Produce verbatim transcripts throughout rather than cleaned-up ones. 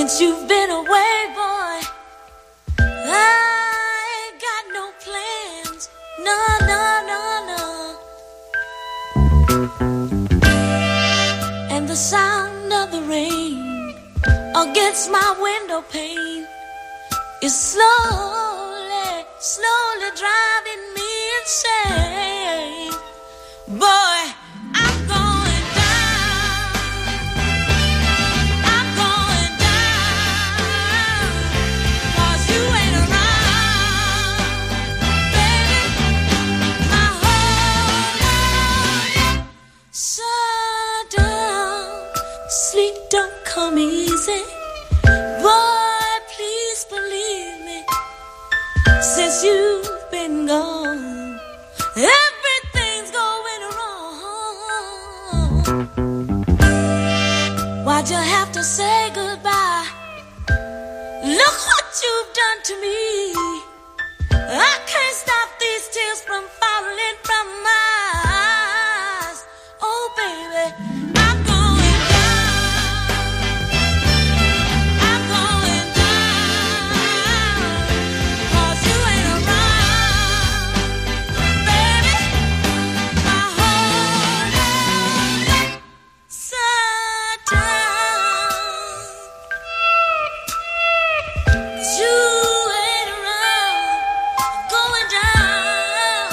Since you've been away, boy, I ain't got no plans. No, no, no, no. And the sound of the rain against my window pane is slowly, slowly driving me insane. Boy, I'm going down. I'm going down. 'Cause you ain't around, baby. My whole life shut down. Sleep don't come easy. Boy, please believe me. Since you've been gone, everything's going wrong. Why'd you have to say goodbye? Look what you've done to me. I can't stop these tears from falling from my eyes. Oh, baby, I'm going down. I'm going down. 'Cause you ain't around, baby. My whole life shut down. 'Cause you ain't around, going down.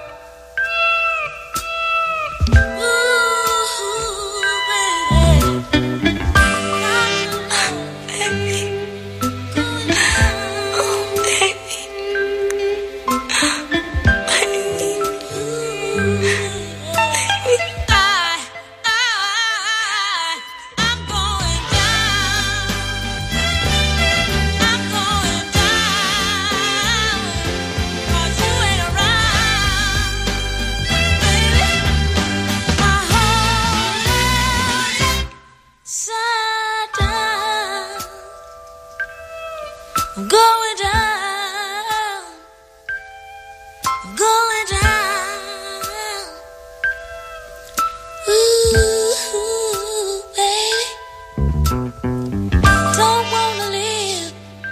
Ooh, baby. Baby. Going down. Oh, baby. Baby. I, I, I'm going down. I'm going down. 'Cause you ain't around, baby. My whole life shut down. I'm going down. I'm going down. Ooh, baby. Don't wanna live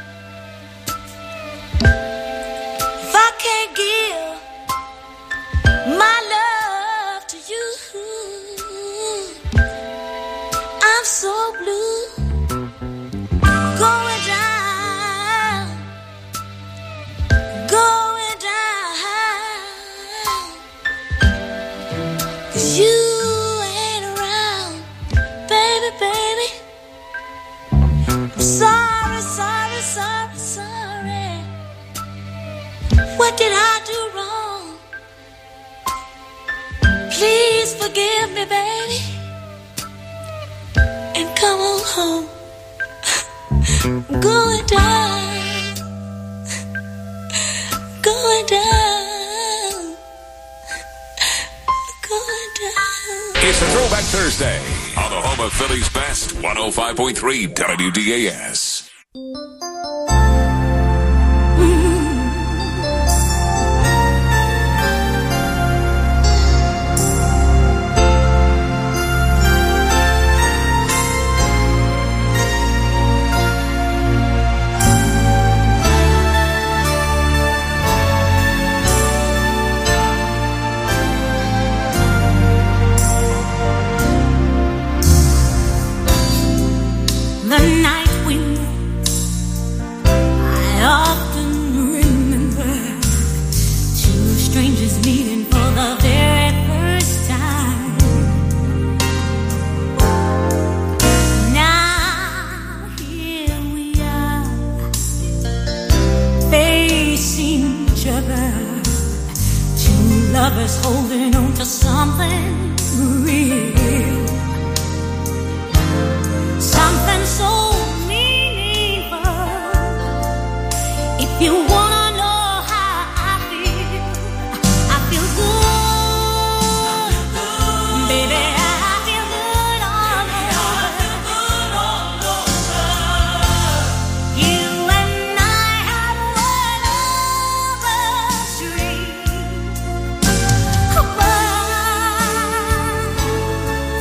if I can't give my love to you. I'm so blue. Going down. Going down. 'Cause you ain't around, baby, baby. I'm sorry, sorry, sorry, sorry. What did I do wrong? Please forgive me, baby, and come on home. Going down. Going down. Going down. It's a Throwback Thursday on the home of Philly's best, one oh five point three W D A S. The night we met, I often remember two strangers meeting for the very first time. Now here we are, facing each other, two lovers holding on to something real. Something so meaningful. If you wanna know how I feel, I feel good, baby. I feel good all over. You and I have one over street.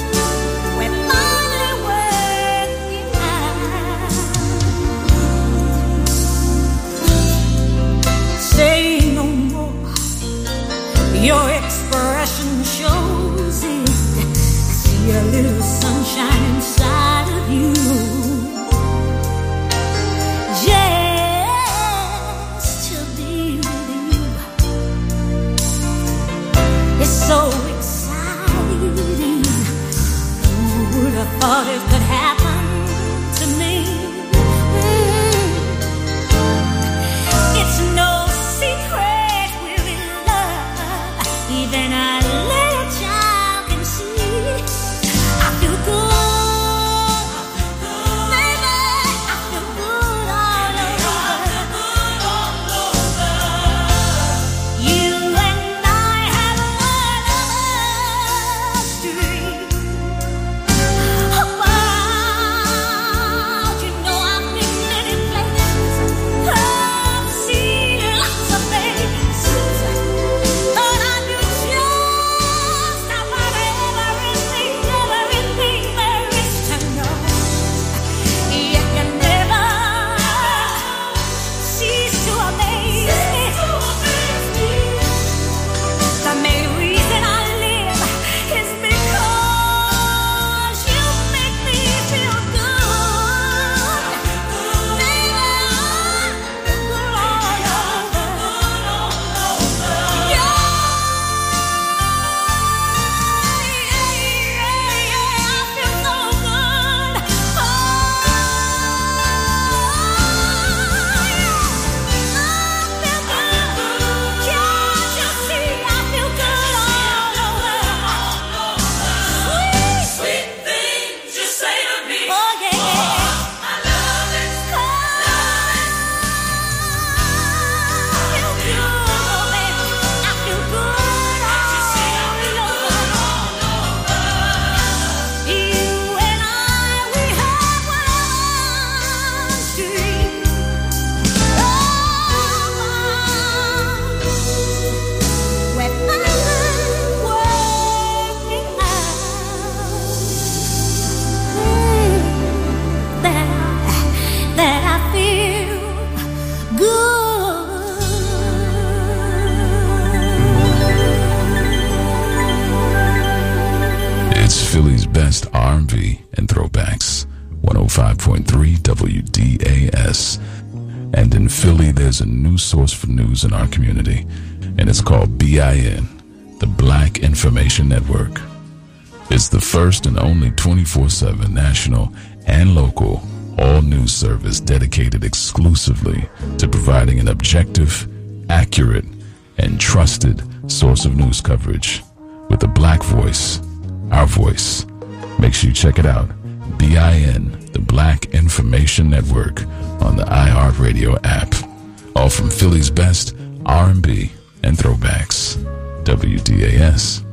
B, and Throwbacks. one oh five point three W D A S. And in Philly, there's a new source for news in our community, and it's called B I N, the Black Information Network. It's the first and only twenty-four seven national and local all-news service dedicated exclusively to providing an objective, accurate, and trusted source of news coverage with a black voice, our voice. Make sure you check it out. B I N, the Black Information Network, on the iHeartRadio app. All from Philly's best R and B and throwbacks. W D A S.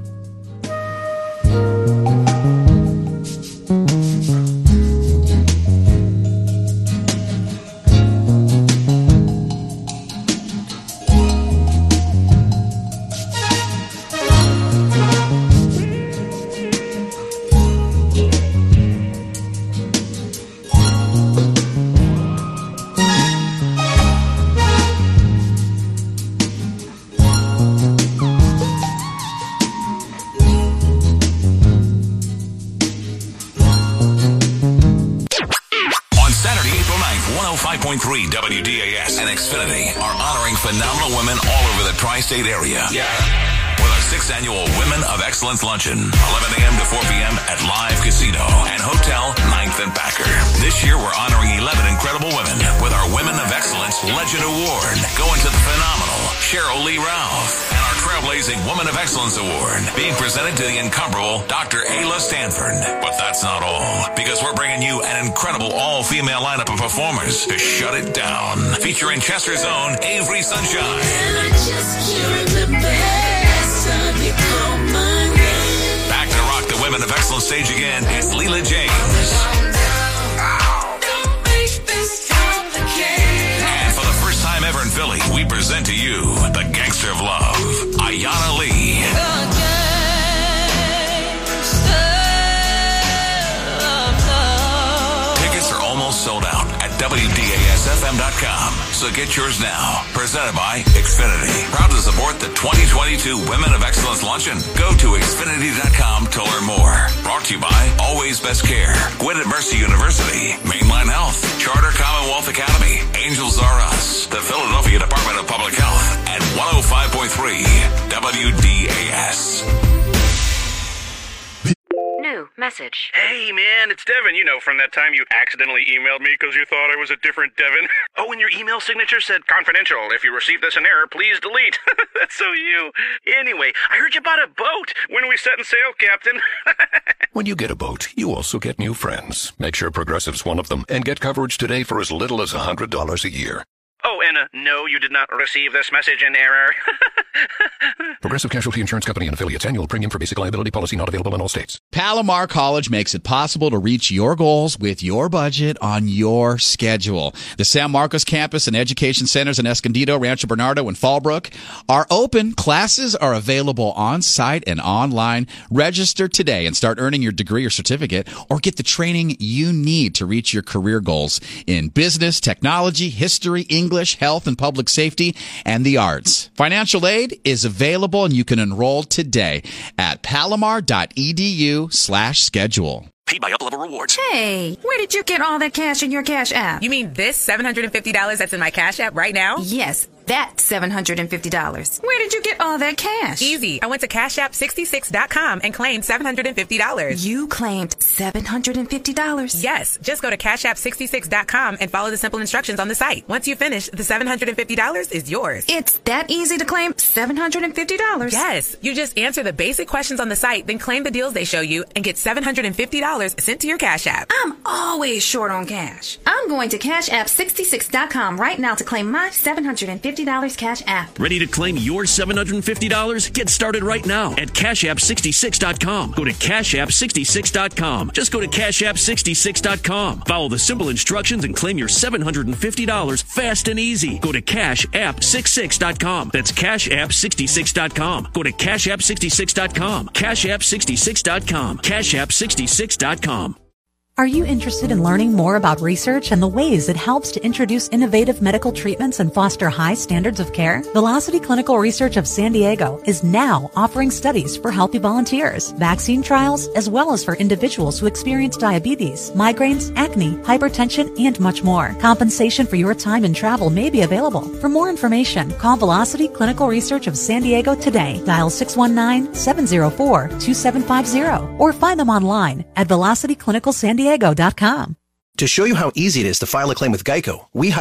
W D A S and Xfinity are honoring phenomenal women all over the tri-state area. Yeah. With our sixth annual Women of Excellence Luncheon, eleven a.m. to four p.m. at Live Casino and Hotel ninth and Packer. This year we're honoring eleven incredible women with our Women of Excellence Legend Award, going to the phenomenal Cheryl Lee Ralph, and our Trailblazing Woman of Excellence Award being presented to the incomparable Doctor Ayla Stanford. But that's not all, because we're bringing you an incredible all-female lineup of performers to shut it down, featuring Chester's own Avery Sunshine. And I just can't remember last time you called my name. Back to rock the Women of Excellence stage again, it's Leela James. Don't make this complicated. And for the first time ever in Philly, we present to you the Gangster of Love, Ayanna Lee. Tickets are almost sold out at W D A S F M dot com, so get yours now. Presented by Xfinity. Proud to support the twenty twenty-two Women of Excellence Luncheon. Go to Xfinity dot com to learn more. Brought to you by Always Best Care, Gwinnett Mercy University, Mainline Health, Charter Commonwealth Academy, Angels Are Us, the Philadelphia Department of Public Health, and one oh five point three W D A S. New message. Hey, man, it's Devin. You know, from that time you accidentally emailed me because you thought I was a different Devin. Oh, and your email signature said confidential. If you received this in error, please delete. That's so you. Anyway, I heard you bought a boat. When are we setting sail, Captain? When you get a boat, you also get new friends. Make sure Progressive's one of them and get coverage today for as little as one hundred dollars a year. Oh, and uh, no, you did not receive this message in error. Progressive Casualty Insurance Company and affiliates. Annual premium for basic liability policy not available in all states. Palomar College makes it possible to reach your goals with your budget on your schedule. The San Marcos campus and education centers in Escondido, Rancho Bernardo, and Fallbrook are open. Classes are available on-site and online. Register today and start earning your degree or certificate, or get the training you need to reach your career goals in business, technology, history, English, health and public safety, and the arts. Financial aid is available, and you can enroll today at palomar.edu slash schedule. Paid by Uplevel Rewards. Hey, where did you get all that cash in your Cash App? You mean this seven hundred fifty dollars that's in my Cash App right now? Yes, that seven hundred fifty dollars. Where did you get all that cash? Easy. I went to cash app sixty-six dot com and claimed seven hundred fifty dollars. You claimed seven hundred fifty dollars? Yes. Just go to cash app sixty-six dot com and follow the simple instructions on the site. Once you finish, the seven hundred fifty dollars is yours. It's that easy to claim seven hundred fifty dollars? Yes. You just answer the basic questions on the site, then claim the deals they show you and get seven hundred fifty dollars sent to your Cash App. I'm always short on cash. I'm going to cash app sixty-six dot com right now to claim my seven hundred fifty dollars Cash App. Ready to claim your seven hundred fifty dollars? Get started right now at cash app sixty-six dot com. Go to cash app sixty-six dot com. Just go to cash app sixty-six dot com. Follow the simple instructions and claim your seven hundred fifty dollars fast and easy. Go to cash app sixty-six dot com. That's cash app sixty-six dot com. Go to cash app sixty-six dot com. cash app sixty-six dot com. cash app sixty-six dot com. Are you interested in learning more about research and the ways it helps to introduce innovative medical treatments and foster high standards of care? Velocity Clinical Research of San Diego is now offering studies for healthy volunteers, vaccine trials, as well as for individuals who experience diabetes, migraines, acne, hypertension, and much more. Compensation for your time and travel may be available. For more information, call Velocity Clinical Research of San Diego today. Dial six one nine, seven zero four, two seven five zero or find them online at velocity clinical san diego dot com. To show you how easy it is to file a claim with Geico, we